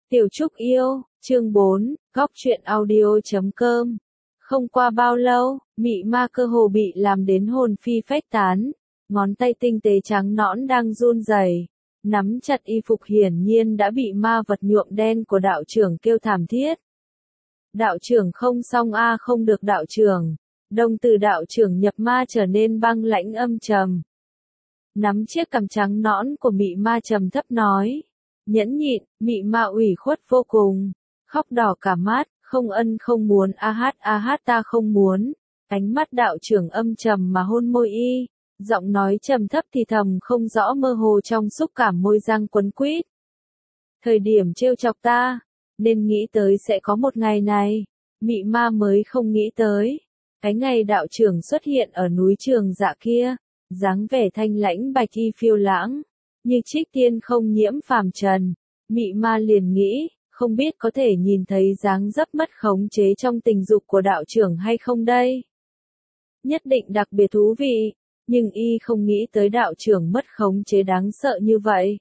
Tiểu Trúc yêu, chương 4, góc truyện audio.com. Không qua bao lâu, mị ma cơ hồ bị làm đến hồn phi phách tán, ngón tay tinh tế trắng nõn đang run rẩy, nắm chặt y phục hiển nhiên đã bị ma vật nhuộm đen của đạo trưởng kêu thảm thiết. Đạo trưởng không xong a, không được đạo trưởng. Đồng từ đạo trưởng nhập ma trở nên băng lãnh âm trầm. Nắm chiếc cằm trắng nõn của mị ma trầm thấp nói. Nhẫn nhịn, mị ma ủy khuất vô cùng. Khóc đỏ cả mắt, không ân không muốn, a hát ta không muốn. Ánh mắt đạo trưởng âm trầm mà hôn môi y. Giọng nói trầm thấp thì thầm không rõ mơ hồ trong xúc cảm môi răng quấn quýt. Thời điểm trêu chọc ta, nên nghĩ tới sẽ có một ngày này. Mị ma mới không nghĩ tới. Cái ngày đạo trưởng xuất hiện ở núi Trường Dạ kia, dáng vẻ thanh lãnh bạch y phiêu lãng, như trích tiên không nhiễm phàm trần. Mị ma liền nghĩ, không biết có thể nhìn thấy dáng dấp mất khống chế trong tình dục của đạo trưởng hay không đây. Nhất định đặc biệt thú vị, nhưng y không nghĩ tới đạo trưởng mất khống chế đáng sợ như vậy.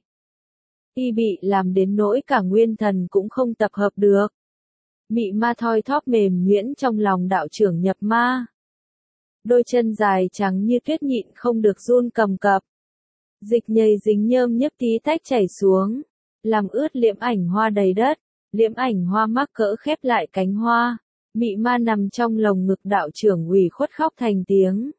Y bị làm đến nỗi cả nguyên thần cũng không tập hợp được. Mị ma thoi thóp mềm nhuyễn trong lòng đạo trưởng nhập ma. Đôi chân dài trắng như tuyết nhịn không được run cầm cập. Dịch nhầy dính nhơm nhấp tí tách chảy xuống, làm ướt liễm ảnh hoa đầy đất. Liễm ảnh hoa mắc cỡ khép lại cánh hoa. Mị ma nằm trong lồng ngực đạo trưởng ủy khuất khóc thành tiếng.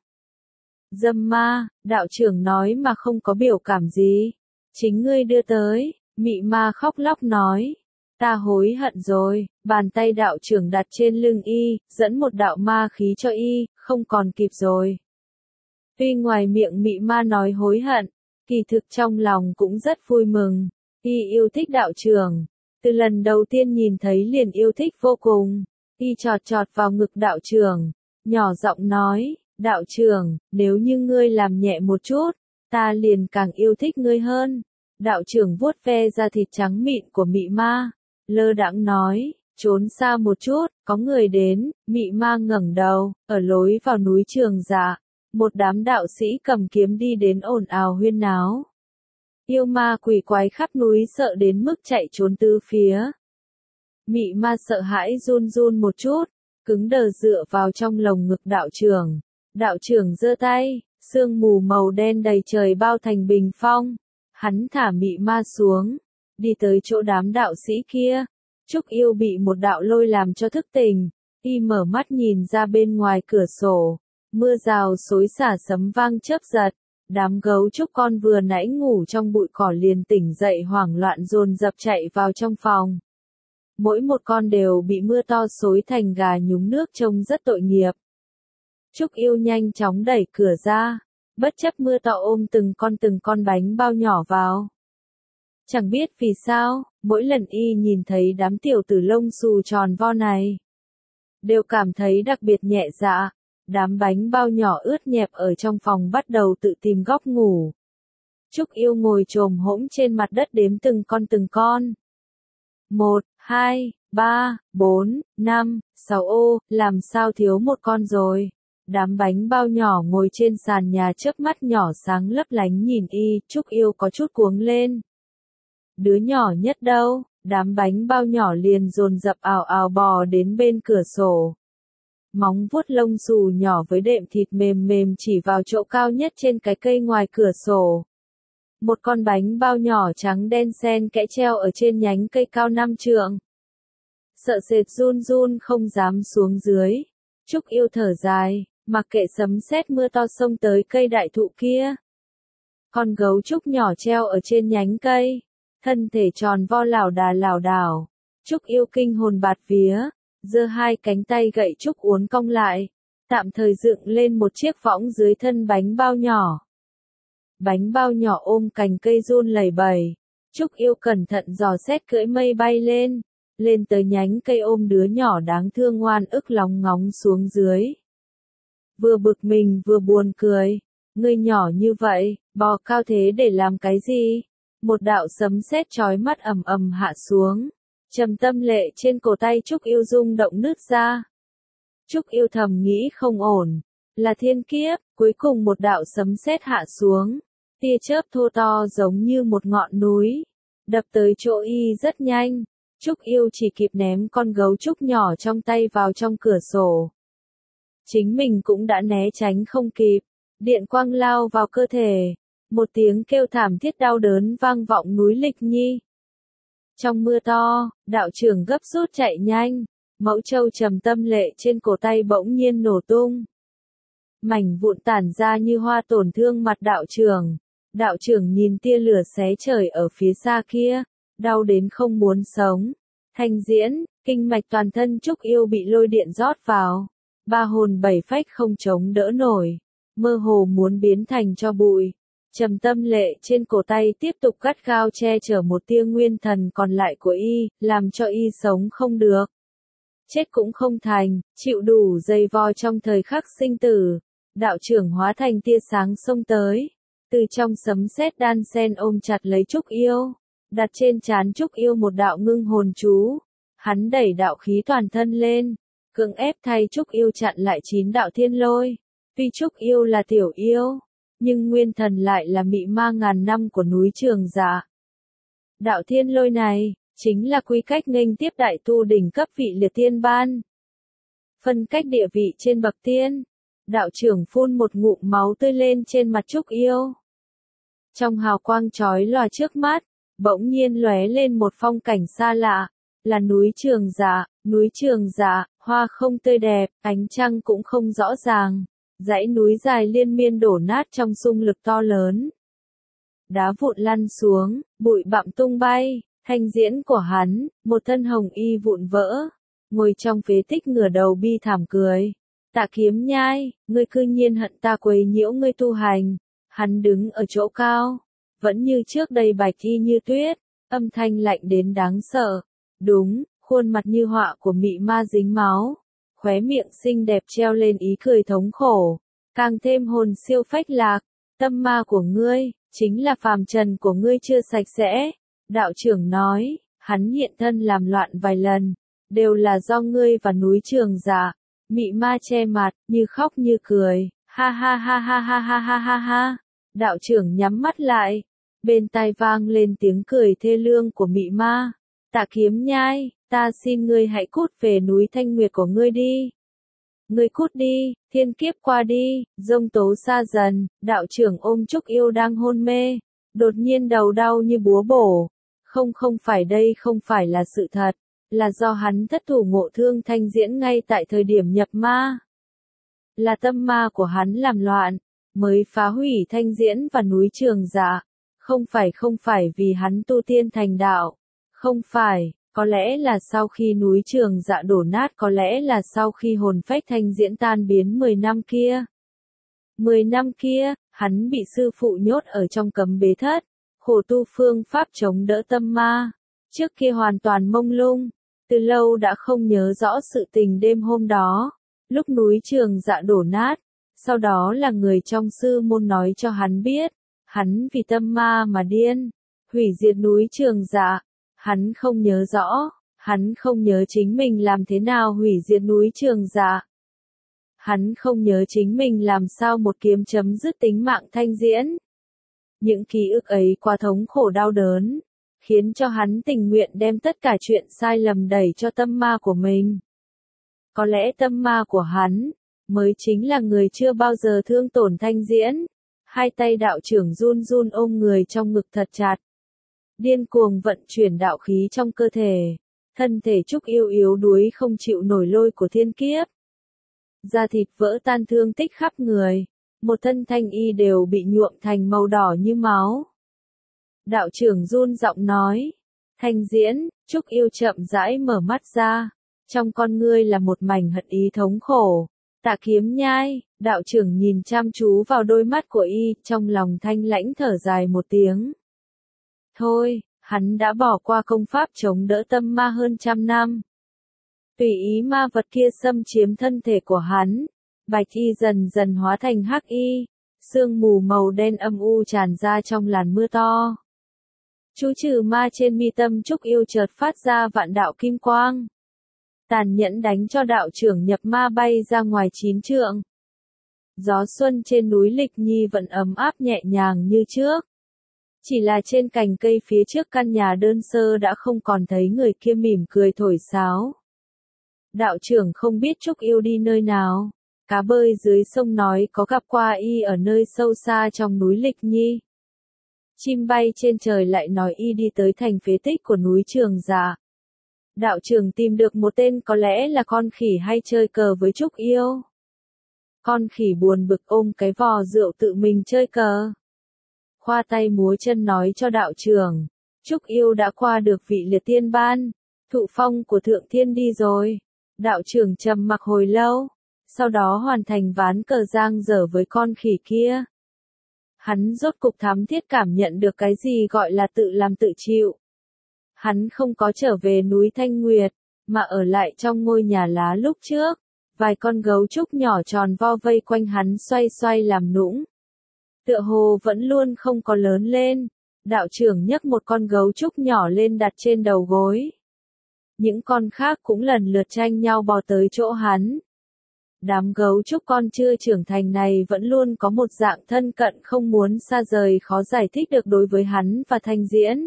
Dâm ma, đạo trưởng nói mà không có biểu cảm gì. Chính ngươi đưa tới, mị ma khóc lóc nói. Ta hối hận rồi, bàn tay đạo trưởng đặt trên lưng y, dẫn một đạo ma khí cho y, không còn kịp rồi. Tuy ngoài miệng mị ma nói hối hận, kỳ thực trong lòng cũng rất vui mừng. Y yêu thích đạo trưởng, từ lần đầu tiên nhìn thấy liền yêu thích vô cùng. Y chọt chọt vào ngực đạo trưởng, nhỏ giọng nói, đạo trưởng, nếu như ngươi làm nhẹ một chút, ta liền càng yêu thích ngươi hơn. Đạo trưởng vuốt ve da thịt trắng mịn của mị ma, lơ đãng nói, trốn xa một chút, có người đến. Mị ma ngẩng đầu, ở lối vào núi Trường Dạ, một đám đạo sĩ cầm kiếm đi đến ồn ào huyên náo. Yêu ma quỷ quái khắp núi sợ đến mức chạy trốn tứ phía. Mị ma sợ hãi run run một chút, cứng đờ dựa vào trong lồng ngực đạo trưởng. Đạo trưởng giơ tay, sương mù màu đen đầy trời bao thành bình phong. Hắn thả mị ma xuống, đi tới chỗ đám đạo sĩ kia. Trúc yêu bị một đạo lôi làm cho thức tỉnh, y mở mắt nhìn ra bên ngoài cửa sổ. Mưa rào xối xả sấm vang chớp giật, đám gấu trúc con vừa nãy ngủ trong bụi cỏ liền tỉnh dậy hoảng loạn dồn dập chạy vào trong phòng. Mỗi một con đều bị mưa to xối thành gà nhúng nước trông rất tội nghiệp. Trúc yêu nhanh chóng đẩy cửa ra, bất chấp mưa to ôm từng con bánh bao nhỏ vào. Chẳng biết vì sao, mỗi lần y nhìn thấy đám tiểu tử lông xù tròn vo này, đều cảm thấy đặc biệt nhẹ dạ. Đám bánh bao nhỏ ướt nhẹp ở trong phòng bắt đầu tự tìm góc ngủ. Trúc yêu ngồi chồm hỗn trên mặt đất đếm từng con. 1, 2, 3, 4, 5, 6 ô, làm sao thiếu một con rồi. Đám bánh bao nhỏ ngồi trên sàn nhà chớp mắt nhỏ sáng lấp lánh nhìn y, Trúc yêu có chút cuống lên. Đứa nhỏ nhất đâu, đám bánh bao nhỏ liền dồn dập ào ào bò đến bên cửa sổ. Móng vuốt lông xù nhỏ với đệm thịt mềm mềm chỉ vào chỗ cao nhất trên cái cây ngoài cửa sổ. Một con bánh bao nhỏ trắng đen xen kẽ treo ở trên nhánh cây cao 5 trượng. Sợ sệt run run không dám xuống dưới. Trúc yêu thở dài, mặc kệ sấm sét mưa to xông tới cây đại thụ kia. Con gấu trúc nhỏ treo ở trên nhánh cây, thân thể tròn vo lảo đảo. Trúc yêu kinh hồn bạt vía, giơ hai cánh tay gậy trúc uốn cong lại, tạm thời dựng lên một chiếc võng dưới thân bánh bao nhỏ. Bánh bao nhỏ ôm cành cây run lẩy bẩy. Trúc yêu cẩn thận dò xét cưỡi mây bay lên tới nhánh cây ôm đứa nhỏ đáng thương ngoan ức lóng ngóng xuống dưới. Vừa bực mình vừa buồn cười, ngươi nhỏ như vậy, bò cao thế để làm cái gì? Một đạo sấm sét chói mắt ầm ầm hạ xuống. Trầm tâm lệ trên cổ tay Trúc yêu rung động nứt ra. Trúc yêu thầm nghĩ không ổn, là thiên kiếp. Cuối cùng một đạo sấm sét hạ xuống, tia chớp thô to giống như một ngọn núi, đập tới chỗ y rất nhanh. Trúc Yêu chỉ kịp ném con gấu trúc nhỏ trong tay vào trong cửa sổ. Chính mình cũng đã né tránh không kịp, điện quang lao vào cơ thể, một tiếng kêu thảm thiết đau đớn vang vọng núi Lịch Nhi. Trong mưa to, đạo trưởng gấp rút chạy nhanh, mẫu châu trầm tâm lệ trên cổ tay bỗng nhiên nổ tung. Mảnh vụn tản ra như hoa tổn thương mặt đạo trưởng. Đạo trưởng nhìn tia lửa xé trời ở phía xa kia, đau đến không muốn sống. Thanh Diễn, kinh mạch toàn thân Trúc Yêu bị lôi điện rót vào, ba hồn bảy phách không chống đỡ nổi, mơ hồ muốn biến thành tro bụi. Trầm tâm lệ trên cổ tay tiếp tục gắt gao che chở một tia nguyên thần còn lại của y, làm cho y sống không được. Chết cũng không thành, chịu đủ dày vò trong thời khắc sinh tử. Đạo trưởng hóa thành tia sáng xông tới, từ trong sấm sét đan sen ôm chặt lấy Trúc Yêu, đặt trên trán Trúc Yêu một đạo ngưng hồn chú. Hắn đẩy đạo khí toàn thân lên, cưỡng ép thay Trúc Yêu chặn lại 9 đạo thiên lôi. Tuy Trúc Yêu là tiểu yêu, nhưng nguyên thần lại là mị ma ngàn năm của núi Trường Dạ. Đạo thiên lôi này, chính là quy cách nghênh tiếp đại tu đỉnh cấp vị liệt tiên ban. Phân cách địa vị trên bậc tiên, đạo trưởng phun một ngụm máu tươi lên trên mặt Trúc Yêu. Trong hào quang chói lòa trước mắt, bỗng nhiên lóe lên một phong cảnh xa lạ, là núi Trường Dạ. Núi Trường Dạ, hoa không tươi đẹp, ánh trăng cũng không rõ ràng. Dãy núi dài liên miên đổ nát trong xung lực to lớn. Đá vụn lăn xuống, bụi bặm tung bay, Thanh Diễn của hắn, một thân hồng y vụn vỡ, ngồi trong phế tích ngửa đầu bi thảm cười. Tạ Kiếm Nhai, ngươi cư nhiên hận ta quấy nhiễu ngươi tu hành. Hắn đứng ở chỗ cao, vẫn như trước đây bạch y như tuyết, âm thanh lạnh đến đáng sợ. Đúng, khuôn mặt như họa của mị ma dính máu, khóe miệng xinh đẹp treo lên ý cười thống khổ, càng thêm hồn siêu phách lạc. Tâm ma của ngươi, chính là phàm trần của ngươi chưa sạch sẽ. Đạo trưởng nói, hắn hiện thân làm loạn vài lần, đều là do ngươi và núi Trường Dạ. Mị ma che mặt, như khóc như cười, ha ha ha ha ha ha ha ha ha. Đạo trưởng nhắm mắt lại, bên tai vang lên tiếng cười thê lương của mị ma. Tạ Kiếm Nhai, ta xin ngươi hãy cút về núi Thanh Nguyệt của ngươi đi. Ngươi cút đi, thiên kiếp qua đi, giông tố xa dần. Đạo trưởng ôm Trúc Yêu đang hôn mê, đột nhiên đầu đau như búa bổ. Không phải đây không phải là sự thật, là do hắn thất thủ ngộ thương Thanh Diễn ngay tại thời điểm nhập ma. Là tâm ma của hắn làm loạn, mới phá hủy Thanh Diễn và núi Trường Dạ. Không phải vì hắn tu tiên thành đạo. Không phải, có lẽ là sau khi núi Trường Dạ đổ nát, có lẽ là sau khi hồn phách Thanh Diễn tan biến 10 năm kia. 10 năm kia, hắn bị sư phụ nhốt ở trong cấm bế thất, khổ tu phương pháp chống đỡ tâm ma. Trước kia hoàn toàn mông lung, từ lâu đã không nhớ rõ sự tình đêm hôm đó, lúc núi Trường Dạ đổ nát. Sau đó là người trong sư môn nói cho hắn biết, hắn vì tâm ma mà điên, hủy diệt núi Trường Dạ. Hắn không nhớ rõ, hắn không nhớ chính mình làm thế nào hủy diệt núi Trường Dạ. Hắn không nhớ chính mình làm sao một kiếm chấm dứt tính mạng Thanh Diễn. Những ký ức ấy quá thống khổ đau đớn, khiến cho hắn tình nguyện đem tất cả chuyện sai lầm đẩy cho tâm ma của mình. Có lẽ tâm ma của hắn, mới chính là người chưa bao giờ thương tổn Thanh Diễn. Hai tay đạo trưởng run run ôm người trong ngực thật chặt. Điên cuồng vận chuyển đạo khí trong cơ thể. Thân thể Trúc Yêu yếu đuối không chịu nổi lôi của thiên kiếp. Da thịt vỡ tan thương tích khắp người. Một thân thanh y đều bị nhuộm thành màu đỏ như máu. Đạo trưởng run giọng nói. Thanh Diễn, Trúc Yêu chậm rãi mở mắt ra. Trong con ngươi là một mảnh hận ý thống khổ. Tạ Kiếm Nhai, đạo trưởng nhìn chăm chú vào đôi mắt của y, trong lòng thanh lãnh thở dài một tiếng. Thôi, hắn đã bỏ qua công pháp chống đỡ tâm ma hơn 100 năm. Tùy ý ma vật kia xâm chiếm thân thể của hắn, bạch y dần dần hóa thành hắc y, sương mù màu đen âm u tràn ra trong làn mưa to. Chú trừ ma trên mi tâm Trúc Yêu chợt phát ra vạn đạo kim quang. Tàn nhẫn đánh cho đạo trưởng nhập ma bay ra ngoài 9 trượng. Gió xuân trên núi Lịch Nhi vẫn ấm áp nhẹ nhàng như trước. Chỉ là trên cành cây phía trước căn nhà đơn sơ đã không còn thấy người kia mỉm cười thổi sáo. Đạo trưởng không biết Trúc Yêu đi nơi nào. Cá bơi dưới sông nói có gặp qua y ở nơi sâu xa trong núi Lịch Nhi. Chim bay trên trời lại nói y đi tới thành phế tích của núi Trường Dạ. Đạo trưởng tìm được một tên có lẽ là con khỉ hay chơi cờ với Trúc Yêu. Con khỉ buồn bực ôm cái vò rượu tự mình chơi cờ. Khoa tay múa chân nói cho đạo trưởng, Trúc Yêu đã qua được vị liệt tiên ban, thụ phong của thượng thiên đi rồi. Đạo trưởng trầm mặc hồi lâu, sau đó hoàn thành ván cờ giang dở với con khỉ kia. Hắn rốt cục thắm thiết cảm nhận được cái gì gọi là tự làm tự chịu. Hắn không có trở về núi Thanh Nguyệt, mà ở lại trong ngôi nhà lá lúc trước. Vài con gấu trúc nhỏ tròn vo vây quanh hắn xoay xoay làm nũng. Tựa hồ vẫn luôn không có lớn lên. Đạo trưởng nhấc một con gấu trúc nhỏ lên đặt trên đầu gối. Những con khác cũng lần lượt tranh nhau bò tới chỗ hắn. Đám gấu trúc con chưa trưởng thành này vẫn luôn có một dạng thân cận không muốn xa rời khó giải thích được đối với hắn và Thanh Diễn.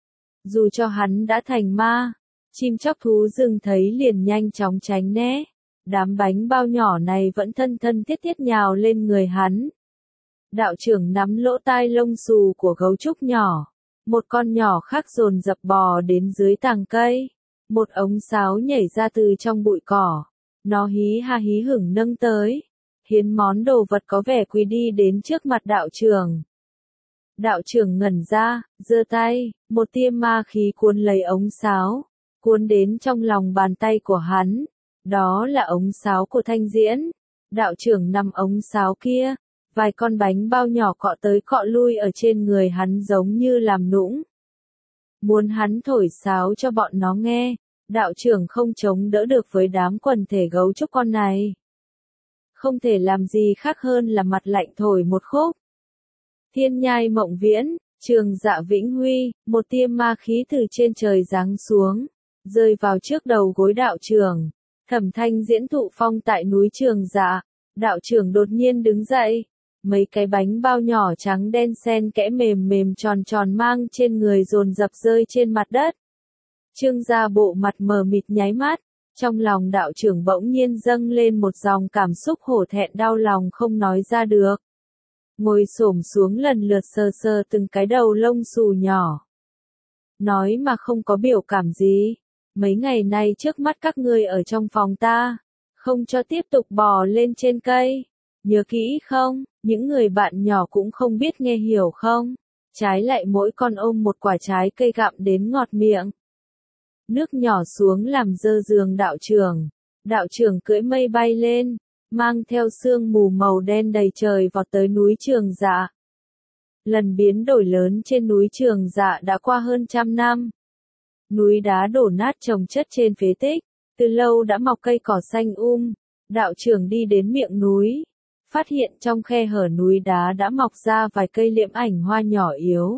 Dù cho hắn đã thành ma, chim chóc thú rừng thấy liền nhanh chóng tránh né. Đám bánh bao nhỏ này vẫn thân thân thiết thiết nhào lên người hắn. Đạo trưởng nắm lỗ tai lông xù của gấu trúc nhỏ. Một con nhỏ khác dồn dập bò đến dưới tàng cây. Một ống sáo nhảy ra từ trong bụi cỏ. Nó hí ha hí hửng nâng tới. Hiến món đồ vật có vẻ quý đi đến trước mặt đạo trưởng. Đạo trưởng ngẩn ra, giơ tay, một tia ma khí cuốn lấy ống sáo. Cuốn đến trong lòng bàn tay của hắn. Đó là ống sáo của Thanh Diễn. Đạo trưởng nằm ống sáo kia. Vài con bánh bao nhỏ cọ tới cọ lui ở trên người hắn giống như làm nũng. Muốn hắn thổi sáo cho bọn nó nghe. Đạo trưởng không chống đỡ được với đám quần thể gấu trúc con này. Không thể làm gì khác hơn là mặt lạnh thổi một khúc. Thiên nhai mộng viễn, Trường Dạ vĩnh huy, một tia ma khí từ trên trời giáng xuống. Rơi vào trước đầu gối đạo trưởng. Thẩm Thanh Diễn thụ phong tại núi Trường Dạ. Đạo trưởng đột nhiên đứng dậy. Mấy cái bánh bao nhỏ trắng đen xen kẽ mềm mềm tròn tròn mang trên người dồn dập rơi trên mặt đất. Trương gia bộ mặt mờ mịt nháy mắt, trong lòng đạo trưởng bỗng nhiên dâng lên một dòng cảm xúc hổ thẹn đau lòng không nói ra được. Ngồi xổm xuống lần lượt sờ sờ từng cái đầu lông xù nhỏ. Nói mà không có biểu cảm gì, mấy ngày nay trước mắt các ngươi ở trong phòng ta, không cho tiếp tục bò lên trên cây. Nhớ kỹ không, những người bạn nhỏ cũng không biết nghe hiểu không, trái lại mỗi con ôm một quả trái cây gặm đến ngọt miệng. Nước nhỏ xuống làm dơ giường đạo trưởng cưỡi mây bay lên, mang theo sương mù màu đen đầy trời vọt tới núi Trường Dạ. Lần biến đổi lớn trên núi Trường Dạ đã qua hơn 100 năm. Núi đá đổ nát chồng chất trên phế tích, từ lâu đã mọc cây cỏ xanh đạo trưởng đi đến miệng núi. Phát hiện trong khe hở núi đá đã mọc ra vài cây liễm ảnh hoa nhỏ yếu.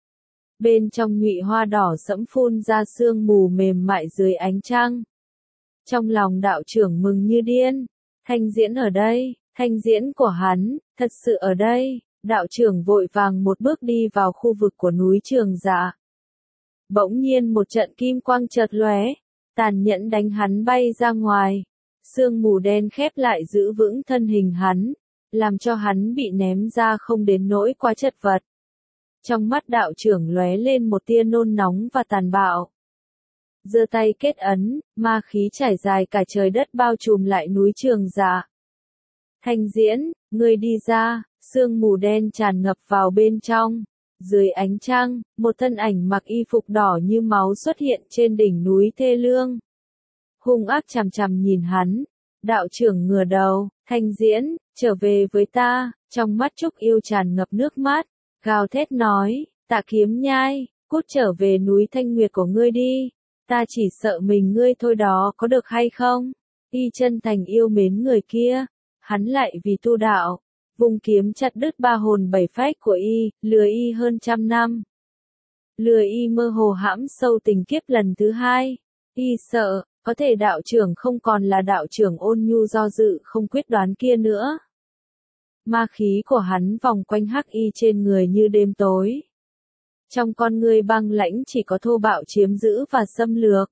Bên trong nhụy hoa đỏ sẫm phun ra sương mù mềm mại dưới ánh trăng. Trong lòng đạo trưởng mừng như điên. Thanh Diễn ở đây, Thanh Diễn của hắn, thật sự ở đây. Đạo trưởng vội vàng một bước đi vào khu vực của núi Trường Dạ. Bỗng nhiên một trận kim quang chợt lóe, tàn nhẫn đánh hắn bay ra ngoài. Sương mù đen khép lại giữ vững thân hình hắn, làm cho hắn bị ném ra không đến nỗi quá chật vật. Trong mắt đạo trưởng lóe lên một tia nôn nóng và tàn bạo. Giơ tay kết ấn, ma khí trải dài cả trời đất bao trùm lại núi Trường Dạ. Thanh Diễn, ngươi đi ra, sương mù đen tràn ngập vào bên trong. Dưới ánh trăng, một thân ảnh mặc y phục đỏ như máu xuất hiện trên đỉnh núi thê lương. Hung ác chằm chằm nhìn hắn. Đạo trưởng ngửa đầu, Thanh Diễn, trở về với ta, trong mắt Trúc Yêu tràn ngập nước mắt, gào thét nói, Tạ Kiếm Nhai, cút trở về núi Thanh Nguyệt của ngươi đi, ta chỉ sợ mình ngươi thôi đó có được hay không? Y chân thành yêu mến người kia, hắn lại vì tu đạo, vùng kiếm chặt đứt ba hồn bảy phách của y, lừa y hơn 100 năm. Lừa y mơ hồ hãm sâu tình kiếp lần thứ hai, y sợ, có thể đạo trưởng không còn là đạo trưởng ôn nhu do dự không quyết đoán kia nữa. Ma khí của hắn vòng quanh hắc y trên người như đêm tối. Trong con ngươi băng lãnh chỉ có thô bạo chiếm giữ và xâm lược.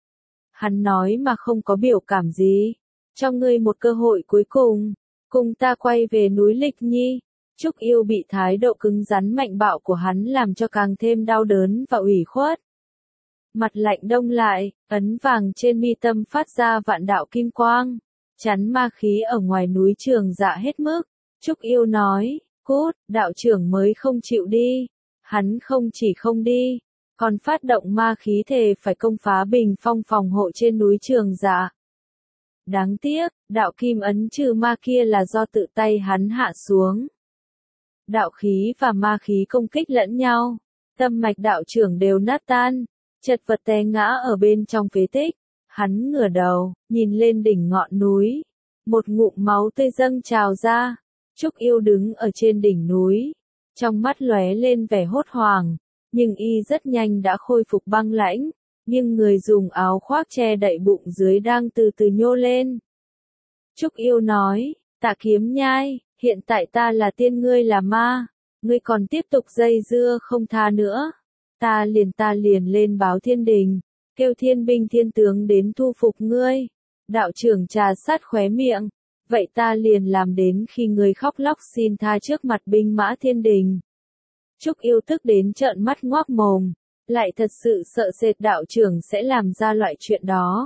Hắn nói mà không có biểu cảm gì. Cho ngươi một cơ hội cuối cùng ta quay về núi Lịch Nhi. Trúc Yêu bị thái độ cứng rắn mạnh bạo của hắn làm cho càng thêm đau đớn và ủy khuất. Mặt lạnh đông lại, ấn vàng trên mi tâm phát ra vạn đạo kim quang, chắn ma khí ở ngoài núi Trường Dạ hết mức. Trúc Yêu nói, cút, đạo trưởng mới không chịu đi. Hắn không chỉ không đi, còn phát động ma khí thề phải công phá bình phong phòng hộ trên núi Trường Dạ. Đáng tiếc, đạo kim ấn trừ ma kia là do tự tay hắn hạ xuống. Đạo khí và ma khí công kích lẫn nhau, tâm mạch đạo trưởng đều nát tan, chật vật té ngã ở bên trong phế tích. Hắn ngửa đầu, nhìn lên đỉnh ngọn núi, một ngụm máu tươi dâng trào ra. Trúc Yêu đứng ở trên đỉnh núi, trong mắt lóe lên vẻ hốt hoảng, nhưng y rất nhanh đã khôi phục băng lãnh, nhưng người dùng áo khoác che đậy bụng dưới đang từ từ nhô lên. Trúc Yêu nói, Tạ Kiếm Nhai, hiện tại ta là tiên ngươi là ma, ngươi còn tiếp tục dây dưa không tha nữa. Ta liền lên báo thiên đình, kêu thiên binh thiên tướng đến thu phục ngươi. Đạo trưởng trà sát khóe miệng, vậy ta liền làm đến khi ngươi khóc lóc xin tha trước mặt binh mã thiên đình. Trúc Yêu tức đến trợn mắt ngoác mồm, lại thật sự sợ sệt đạo trưởng sẽ làm ra loại chuyện đó.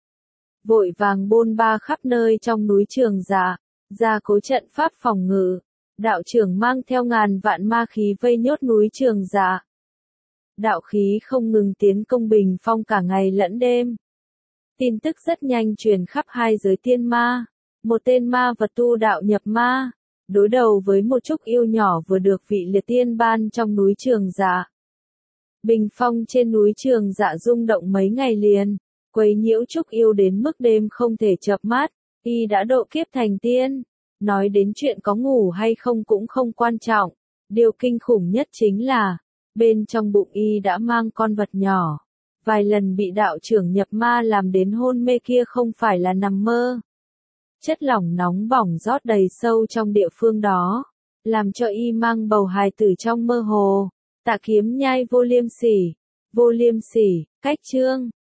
Vội vàng bôn ba khắp nơi trong núi Trường Dạ, ra cố trận pháp phòng ngự. Đạo trưởng mang theo ngàn vạn ma khí vây nhốt núi Trường Dạ. Đạo khí không ngừng tiến công bình phong cả ngày lẫn đêm. Tin tức rất nhanh truyền khắp hai giới tiên ma. Một tên ma vật tu đạo nhập ma, đối đầu với một Trúc Yêu nhỏ vừa được vị liệt tiên ban trong núi Trường Dạ. Bình phong trên núi Trường Dạ rung động mấy ngày liền, quấy nhiễu Trúc Yêu đến mức đêm không thể chợp mắt. Y đã độ kiếp thành tiên, nói đến chuyện có ngủ hay không cũng không quan trọng. Điều kinh khủng nhất chính là, bên trong bụng y đã mang con vật nhỏ. Vài lần bị đạo trưởng nhập ma làm đến hôn mê kia không phải là nằm mơ. Chất lỏng nóng bỏng rót đầy sâu trong địa phương đó, làm cho y mang bầu hài tử trong mơ hồ. Tạ Kiếm Nhai vô liêm sỉ, cách chương.